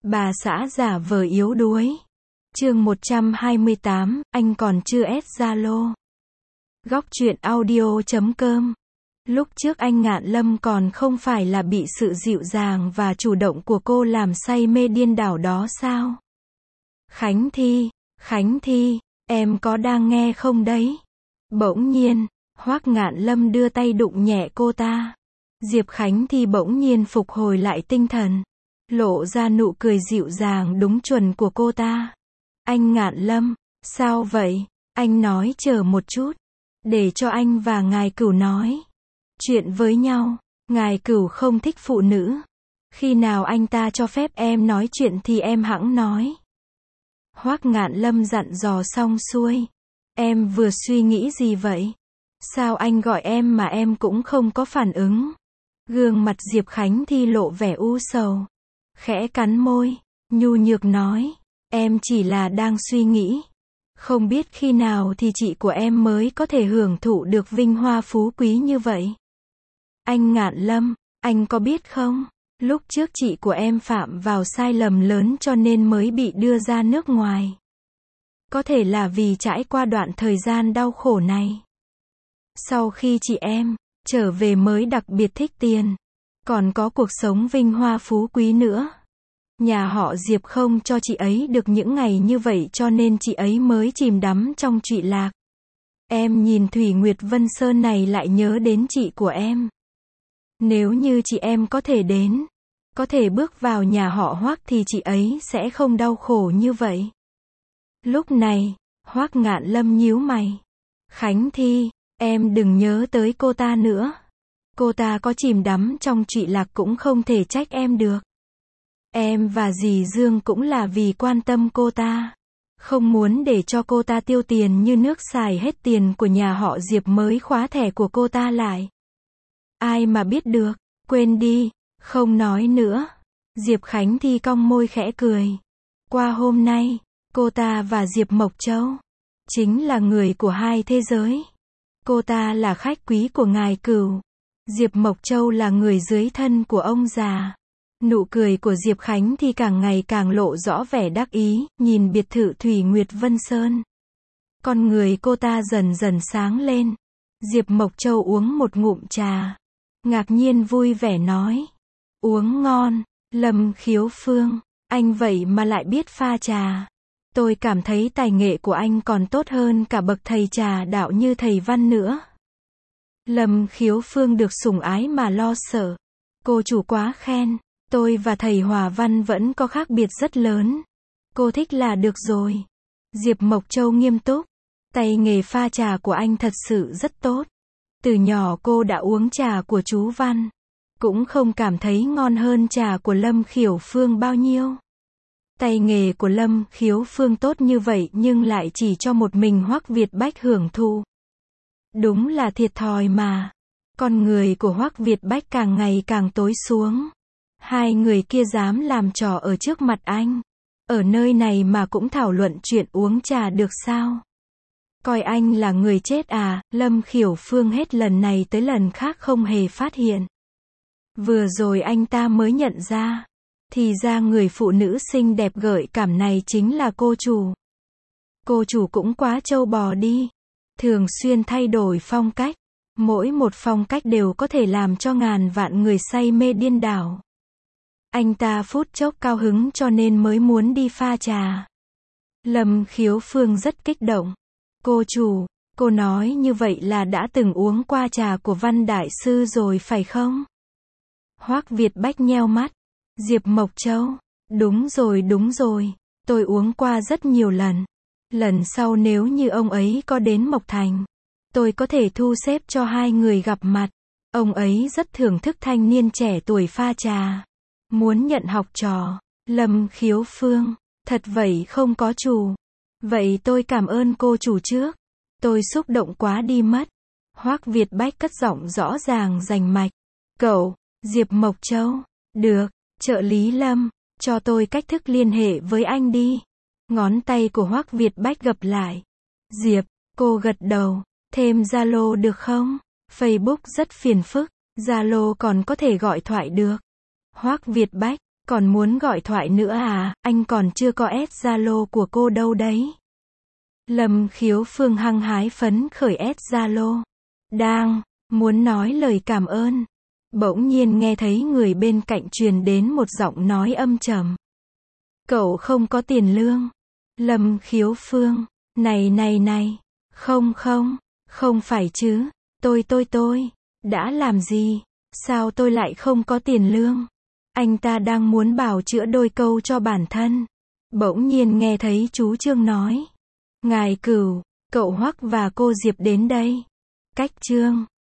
Bà xã giả vờ yếu đuối. Chương 128, anh còn chưa add Zalo. Góc truyện audio.com. Lúc trước anh Ngạn Lâm còn không phải là bị sự dịu dàng và chủ động của cô làm say mê điên đảo đó sao? Khánh Thi, em có đang nghe không đấy? Bỗng nhiên, Hoắc Ngạn Lâm đưa tay đụng nhẹ cô ta. Diệp Khánh Thi bỗng nhiên phục hồi lại tinh thần, lộ ra nụ cười dịu dàng đúng chuẩn của cô ta. Anh Ngạn Lâm, sao vậy? Anh nói chờ một chút, để cho anh và ngài Cửu nói chuyện với nhau. Ngài Cửu không thích phụ nữ. Khi nào anh ta cho phép em nói chuyện thì em hẵng nói. Hoắc Ngạn Lâm dặn dò xong xuôi. Em vừa suy nghĩ gì vậy? Sao anh gọi em mà em cũng không có phản ứng? Gương mặt Diệp Khánh Thi lộ vẻ u sầu, khẽ cắn môi, nhu nhược nói, em chỉ là đang suy nghĩ, không biết khi nào thì chị của em mới có thể hưởng thụ được vinh hoa phú quý như vậy. Anh Ngạn Lâm, anh có biết không, lúc trước chị của em phạm vào sai lầm lớn cho nên mới bị đưa ra nước ngoài. Có thể là vì trải qua đoạn thời gian đau khổ này. Sau khi chị em trở về mới đặc biệt thích tiền, còn có cuộc sống vinh hoa phú quý nữa. Nhà họ Diệp không cho chị ấy được những ngày như vậy cho nên chị ấy mới chìm đắm trong trụy lạc. Em nhìn Thủy Nguyệt Vân Sơn này lại nhớ đến chị của em. Nếu như chị em có thể bước vào nhà họ Hoắc thì chị ấy sẽ không đau khổ như vậy. Lúc này, Hoắc Ngạn Lâm nhíu mày. Khánh Thi, em đừng nhớ tới cô ta nữa. Cô ta có chìm đắm trong trụy lạc cũng không thể trách em được. Em và dì Dương cũng là vì quan tâm cô ta. Không muốn để cho cô ta tiêu tiền như nước xài hết tiền của nhà họ Diệp mới khóa thẻ của cô ta lại. Ai mà biết được, quên đi, không nói nữa. Diệp Khánh Thi cong môi khẽ cười. Qua hôm nay, cô ta và Diệp Mộc Châu chính là người của hai thế giới. Cô ta là khách quý của ngài Cửu. Diệp Mộc Châu là người dưới thân của ông già. Nụ cười của Diệp Khánh Thi càng ngày càng lộ rõ vẻ đắc ý, nhìn biệt thự Thủy Nguyệt Vân Sơn. Con người cô ta dần dần sáng lên. Diệp Mộc Châu uống một ngụm trà, ngạc nhiên vui vẻ nói. Uống ngon, Lâm Khiếu Phương, anh vậy mà lại biết pha trà. Tôi cảm thấy tài nghệ của anh còn tốt hơn cả bậc thầy trà đạo như thầy Văn nữa. Lâm Khiếu Phương được sủng ái mà lo sợ. Cô chủ quá khen. Tôi và thầy Hòa Văn vẫn có khác biệt rất lớn. Cô thích là được rồi. Diệp Mộc Châu nghiêm túc. Tay nghề pha trà của anh thật sự rất tốt. Từ nhỏ cô đã uống trà của chú Văn, cũng không cảm thấy ngon hơn trà của Lâm Khiếu Phương bao nhiêu. Tay nghề của Lâm Khiếu Phương tốt như vậy nhưng lại chỉ cho một mình Hoắc Việt Bách hưởng thụ. Đúng là thiệt thòi mà. Con người của Hoắc Việt Bách càng ngày càng tối xuống. Hai người kia dám làm trò ở trước mặt anh. Ở nơi này mà cũng thảo luận chuyện uống trà được sao? Coi anh là người chết à? Lâm Khiếu Phương hết lần này tới lần khác không hề phát hiện. Vừa rồi anh ta mới nhận ra. Thì ra người phụ nữ xinh đẹp gợi cảm này chính là cô chủ. Cô chủ cũng quá trâu bò đi. Thường xuyên thay đổi phong cách. Mỗi một phong cách đều có thể làm cho ngàn vạn người say mê điên đảo. Anh ta phút chốc cao hứng cho nên mới muốn đi pha trà. Lâm Khiếu Phương rất kích động. Cô chủ, cô nói như vậy là đã từng uống qua trà của Văn Đại Sư rồi phải không? Hoắc Việt Bách nheo mắt. Diệp Mộc Châu, đúng rồi, tôi uống qua rất nhiều lần. Lần sau nếu như ông ấy có đến Mộc Thành, tôi có thể thu xếp cho hai người gặp mặt. Ông ấy rất thưởng thức thanh niên trẻ tuổi pha trà. Muốn nhận học trò. Lâm Khiếu Phương, thật vậy không có chủ. Vậy tôi cảm ơn cô chủ trước. Tôi xúc động quá đi mất. Hoắc Việt Bách cất giọng rõ ràng rành mạch. Cậu, Diệp Mộc Châu, được, trợ lý Lâm, cho tôi cách thức liên hệ với anh đi. Ngón tay của Hoắc Việt Bách gập lại. Diệp, cô gật đầu. Thêm Zalo được không? Facebook rất phiền phức. Zalo còn có thể gọi thoại được. Hoắc Việt Bách, Còn muốn gọi thoại nữa à, anh còn chưa có add Zalo của cô đâu đấy. Lâm Khiếu Phương hăng hái phấn khởi add Zalo. Đang muốn nói lời cảm ơn. Bỗng nhiên nghe thấy người bên cạnh truyền đến một giọng nói âm trầm. Cậu không có tiền lương. Lâm Khiếu Phương. Này. Không, không phải chứ. Tôi. Đã làm gì? Sao tôi lại không có tiền lương? Anh ta đang muốn bào chữa đôi câu cho bản thân. Bỗng nhiên nghe thấy chú Trương nói. Ngài Cửu, cậu Hoắc và cô Diệp đến đây. Cách Trương.